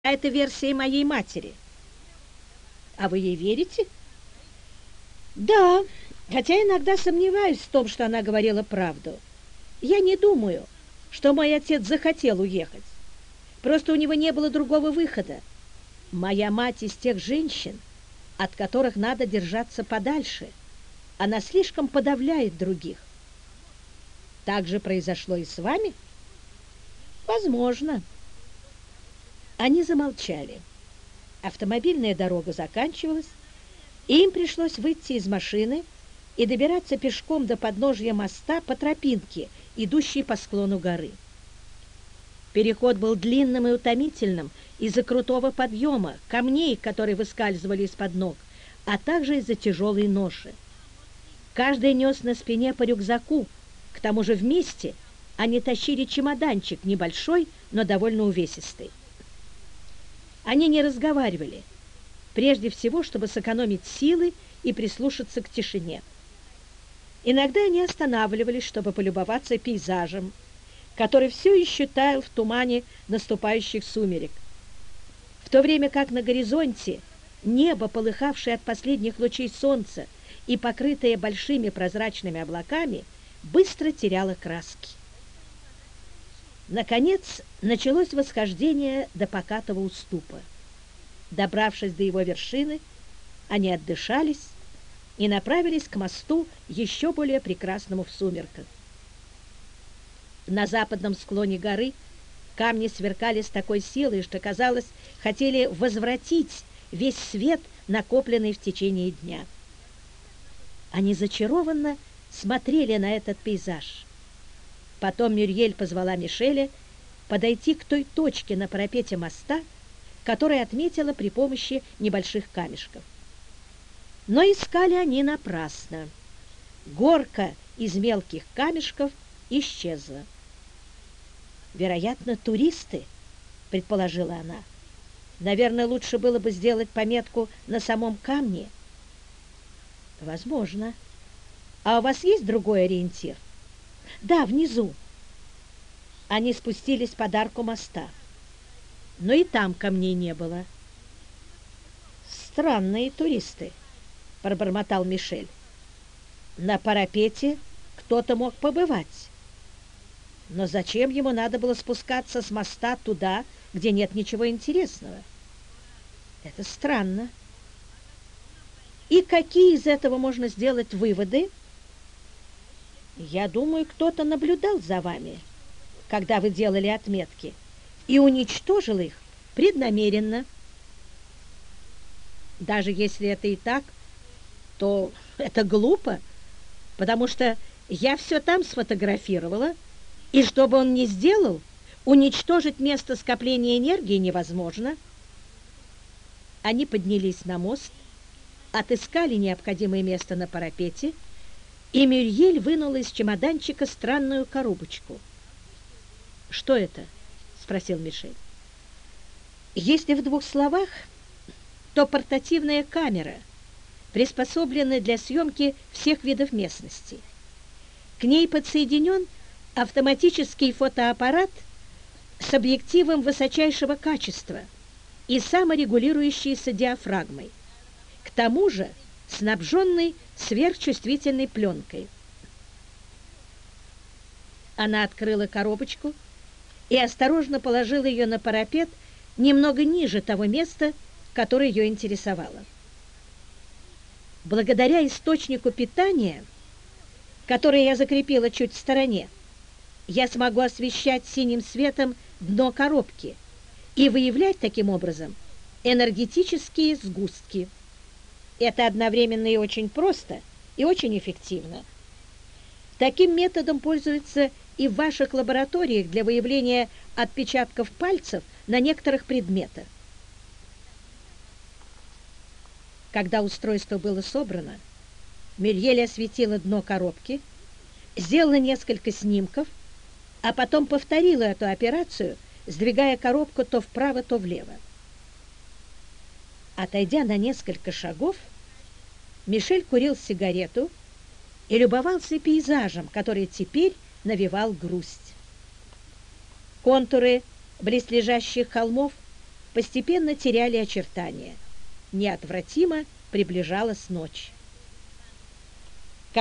Это версия моей матери. А вы ей верите? Да, хотя иногда сомневаюсь в том, что она говорила правду. Я не думаю, что мой отец захотел уехать. Просто у него не было другого выхода. Моя мать из тех женщин, от которых надо держаться подальше. Она слишком подавляет других. Так же произошло и с вами? Возможно. Они замолчали. Автомобильная дорога заканчивалась, и им пришлось выйти из машины и добираться пешком до подножья моста по тропинке, идущей по склону горы. Переход был длинным и утомительным из-за крутого подъема, камней, которые выскальзывали из-под ног, а также из-за тяжелой ноши. Каждый нес на спине по рюкзаку, к тому же вместе они тащили чемоданчик, небольшой, но довольно увесистый. Они не разговаривали, прежде всего, чтобы сэкономить силы и прислушаться к тишине. Иногда они останавливались, чтобы полюбоваться пейзажем, который все еще таял в тумане наступающих сумерек, в то время как на горизонте небо, полыхавшее от последних лучей солнца и покрытое большими прозрачными облаками, быстро теряло краски. Наконец началось восхождение до покатого уступа. Добравшись до его вершины, они отдышались и направились к мосту, еще более прекрасному в сумерках. На западном склоне горы камни сверкали с такой силой, что, казалось, хотели возвратить весь свет, накопленный в течение дня. Они зачарованно смотрели на этот пейзаж. Потом Мюриель позвала Мишеля подойти к той точке на парапете моста, которую отметила при помощи небольших камешков. Но искали они напрасно. Горка из мелких камешков исчезла. «Вероятно, туристы», — предположила она. «Наверное, лучше было бы сделать пометку на самом камне». «Возможно. А у вас есть другой ориентир?» «Да, внизу». Они спустились под арку моста, но и там камней не было. «Странные туристы», — пробормотал Мишель. «На парапете кто-то мог побывать. Но зачем ему надо было спускаться с моста туда, где нет ничего интересного? Это странно. И какие из этого можно сделать выводы? Я думаю, кто-то наблюдал за вами, когда вы делали отметки, и уничтожил их преднамеренно. Даже если это и так, то это глупо, потому что я все там сфотографировала, и что бы он ни сделал, уничтожить место скопления энергии невозможно. Они поднялись на мост, отыскали необходимое место на парапете, и Мюриель вынула из чемоданчика странную коробочку. «Что это?» — спросил Мишель. «Если в двух словах, то портативная камера, приспособленная для съемки всех видов местности. К ней подсоединен автоматический фотоаппарат с объективом высочайшего качества и саморегулирующейся диафрагмой, к тому же снабженный сверхчувствительной пленкой». Она открыла коробочку и осторожно положила ее на парапет немного ниже того места, которое ее интересовало. Благодаря источнику питания, который я закрепила чуть в стороне, я смогу освещать синим светом дно коробки и выявлять таким образом энергетические сгустки. Это одновременно и очень просто, и очень эффективно. Таким методом пользуются и в ваших лабораториях для выявления отпечатков пальцев на некоторых предметах. Когда устройство было собрано, Мюриель осветила дно коробки, сделала несколько снимков, а потом повторила эту операцию, сдвигая коробку то вправо, то влево. Отойдя на несколько шагов, Мишель курил сигарету и любовался пейзажем, который теперь навевал грусть. Контуры близлежащих холмов постепенно теряли очертания. Неотвратимо приближалась ночь.